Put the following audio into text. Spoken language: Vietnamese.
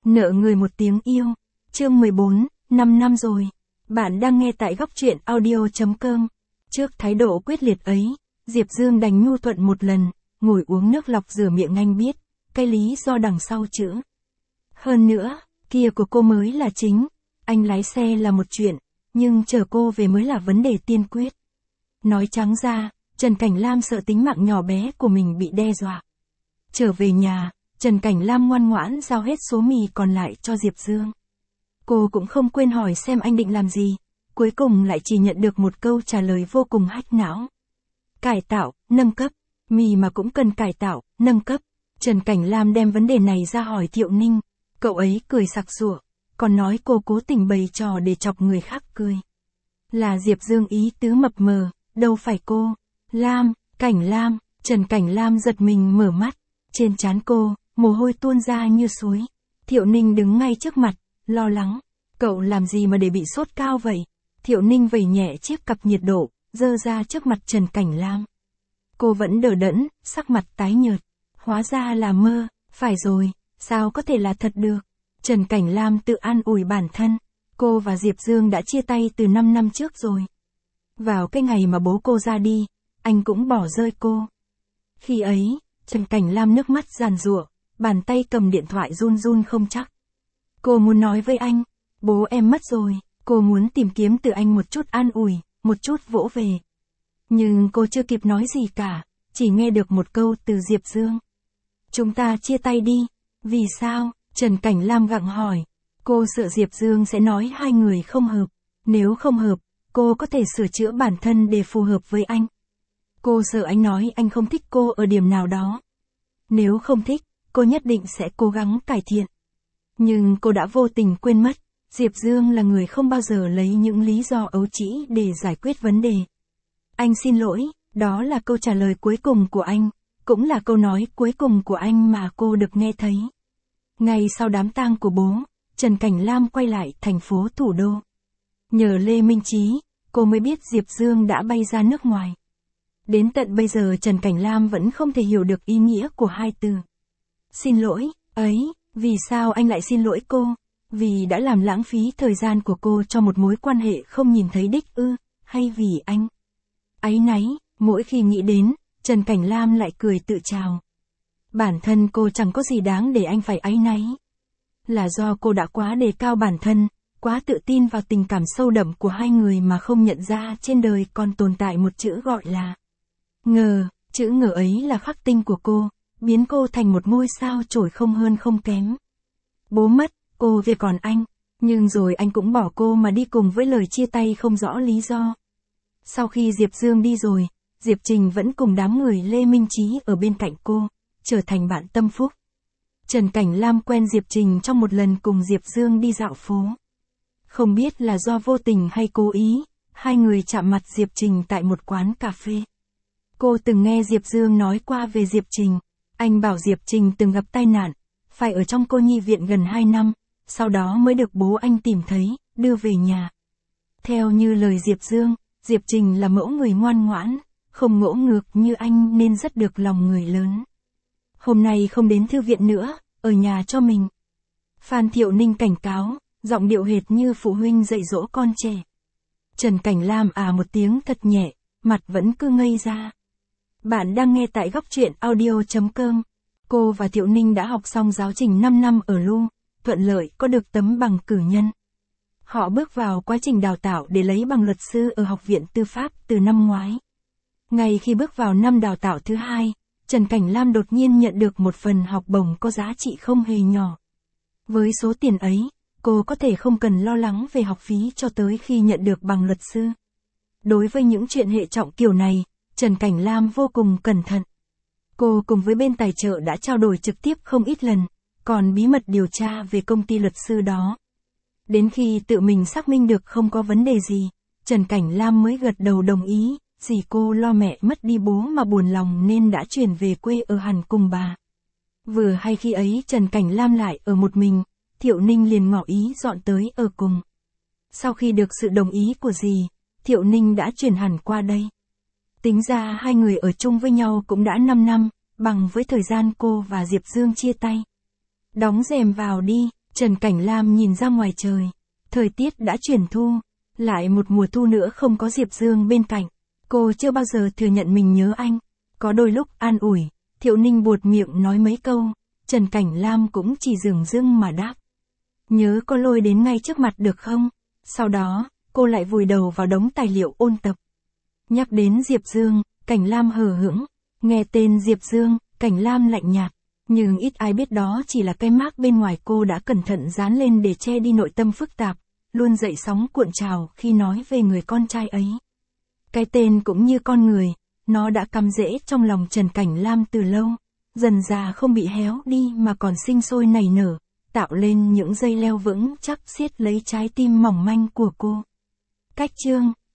Nợ người một tiếng yêu. Chương 14, 5 năm rồi. Bạn đang nghe tại góc truyện audio.com. Trước thái độ quyết liệt ấy, Diệp Dương đành nhu thuận một lần, ngồi uống nước lọc rửa miệng. Anh biết cái lý do đằng sau chữ hơn nữa, kia của cô mới là chính. Anh lái xe là một chuyện, nhưng chở cô về mới là vấn đề tiên quyết. Nói trắng ra, Trần Cảnh Lam sợ tính mạng nhỏ bé của mình bị đe dọa. Trở về nhà, Trần Cảnh Lam ngoan ngoãn giao hết số mì còn lại cho Diệp Dương. Cô cũng không quên hỏi xem anh định làm gì, cuối cùng lại chỉ nhận được một câu trả lời vô cùng hack não. Cải tạo, nâng cấp, mì mà cũng cần cải tạo, nâng cấp. Trần Cảnh Lam đem vấn đề này ra hỏi Thiệu Ninh, cậu ấy cười sặc sụa, còn nói cô cố tình bày trò để chọc người khác cười. Là Diệp Dương ý tứ mập mờ, đâu phải cô. Lam, Cảnh Lam, Trần Cảnh Lam giật mình mở mắt, trên trán cô, mồ hôi tuôn ra như suối. Thiệu Ninh đứng ngay trước mặt, lo lắng, cậu làm gì mà để bị sốt cao vậy? Thiệu Ninh vẩy nhẹ chiếc cặp nhiệt độ, giơ ra trước mặt Trần Cảnh Lam. Cô vẫn đờ đẫn, sắc mặt tái nhợt. Hóa ra là mơ, phải rồi, sao có thể là thật được? Trần Cảnh Lam tự an ủi bản thân, cô và Diệp Dương đã chia tay từ 5 năm trước rồi. Vào cái ngày mà bố cô ra đi, anh cũng bỏ rơi cô. Khi ấy, Trần Cảnh Lam nước mắt giàn giụa, bàn tay cầm điện thoại run run không chắc. Cô muốn nói với anh, bố em mất rồi, cô muốn tìm kiếm từ anh một chút an ủi, một chút vỗ về. Nhưng cô chưa kịp nói gì cả, chỉ nghe được một câu từ Diệp Dương. Chúng ta chia tay đi. Vì sao? Trần Cảnh Lam gặng hỏi. Cô sợ Diệp Dương sẽ nói hai người không hợp. Nếu không hợp, cô có thể sửa chữa bản thân để phù hợp với anh. Cô sợ anh nói anh không thích cô ở điểm nào đó. Nếu không thích, cô nhất định sẽ cố gắng cải thiện. Nhưng cô đã vô tình quên mất, Diệp Dương là người không bao giờ lấy những lý do ấu trĩ để giải quyết vấn đề. Anh xin lỗi, đó là câu trả lời cuối cùng của anh, cũng là câu nói cuối cùng của anh mà cô được nghe thấy. Ngay sau đám tang của bố, Trần Cảnh Lam quay lại thành phố thủ đô. Nhờ Lê Minh Trí, cô mới biết Diệp Dương đã bay ra nước ngoài. Đến tận bây giờ Trần Cảnh Lam vẫn không thể hiểu được ý nghĩa của hai từ. Xin lỗi, ấy, vì sao anh lại xin lỗi cô? Vì đã làm lãng phí thời gian của cô cho một mối quan hệ không nhìn thấy đích ư, hay vì anh? Áy náy, mỗi khi nghĩ đến, Trần Cảnh Lam lại cười tự trào. Bản thân cô chẳng có gì đáng để anh phải áy náy. Là do cô đã quá đề cao bản thân, quá tự tin vào tình cảm sâu đậm của hai người mà không nhận ra trên đời còn tồn tại một chữ gọi là ngờ. Chữ ngờ ấy là khắc tinh của cô, biến cô thành một ngôi sao chổi không hơn không kém. Bố mất, cô về còn anh, nhưng rồi anh cũng bỏ cô mà đi cùng với lời chia tay không rõ lý do. Sau khi Diệp Dương đi rồi, Diệp Trình vẫn cùng đám người Lê Minh Trí ở bên cạnh cô, trở thành bạn tâm phúc. Trần Cảnh Lam quen Diệp Trình trong một lần cùng Diệp Dương đi dạo phố. Không biết là do vô tình hay cố ý, hai người chạm mặt Diệp Trình tại một quán cà phê. Cô từng nghe Diệp Dương nói qua về Diệp Trình, anh bảo Diệp Trình từng gặp tai nạn, phải ở trong cô nhi viện gần 2 năm, sau đó mới được bố anh tìm thấy, đưa về nhà. Theo như lời Diệp Dương, Diệp Trình là mẫu người ngoan ngoãn, không ngỗ ngược như anh nên rất được lòng người lớn. Hôm nay không đến thư viện nữa, ở nhà cho mình. Phan Thiệu Ninh cảnh cáo, giọng điệu hệt như phụ huynh dạy dỗ con trẻ. Trần Cảnh Lam một tiếng thật nhẹ, mặt vẫn cứ ngây ra. Bạn đang nghe tại góc truyện audio.com. Cô và Thiệu Ninh đã học xong giáo trình 5 năm ở LU, thuận lợi có được tấm bằng cử nhân. Họ bước vào quá trình đào tạo để lấy bằng luật sư ở Học viện Tư pháp từ năm ngoái. Ngay khi bước vào năm đào tạo thứ 2, Trần Cảnh Lam đột nhiên nhận được một phần học bổng có giá trị không hề nhỏ. Với số tiền ấy, cô có thể không cần lo lắng về học phí cho tới khi nhận được bằng luật sư. Đối với những chuyện hệ trọng kiểu này, Trần Cảnh Lam vô cùng cẩn thận. Cô cùng với bên tài trợ đã trao đổi trực tiếp không ít lần, còn bí mật điều tra về công ty luật sư đó. Đến khi tự mình xác minh được không có vấn đề gì, Trần Cảnh Lam mới gật đầu đồng ý. Dì cô lo mẹ mất đi bố mà buồn lòng nên đã chuyển về quê ở hẳn cùng bà. Vừa hay khi ấy Trần Cảnh Lam lại ở một mình, Thiệu Ninh liền ngỏ ý dọn tới ở cùng. Sau khi được sự đồng ý của dì, Thiệu Ninh đã chuyển hẳn qua đây. Tính ra hai người ở chung với nhau cũng đã 5 năm, bằng với thời gian cô và Diệp Dương chia tay. Đóng rèm vào đi, Trần Cảnh Lam nhìn ra ngoài trời. Thời tiết đã chuyển thu. Lại một mùa thu nữa không có Diệp Dương bên cạnh. Cô chưa bao giờ thừa nhận mình nhớ anh. Có đôi lúc an ủi, Thiệu Ninh buột miệng nói mấy câu. Trần Cảnh Lam cũng chỉ dửng dưng mà đáp. Nhớ có lôi đến ngay trước mặt được không? Sau đó, cô lại vùi đầu vào đống tài liệu ôn tập. Nhắc đến Diệp Dương, Cảnh Lam hờ hững. Nghe tên Diệp Dương, Cảnh Lam lạnh nhạt. Nhưng ít ai biết đó chỉ là cái mác bên ngoài cô đã cẩn thận dán lên để che đi nội tâm phức tạp, luôn dậy sóng cuộn trào khi nói về người con trai ấy. Cái tên cũng như con người, nó đã cắm rễ trong lòng Trần Cảnh Lam từ lâu, dần dà không bị héo đi mà còn sinh sôi nảy nở, tạo lên những dây leo vững chắc siết lấy trái tim mỏng manh của cô. Cách chương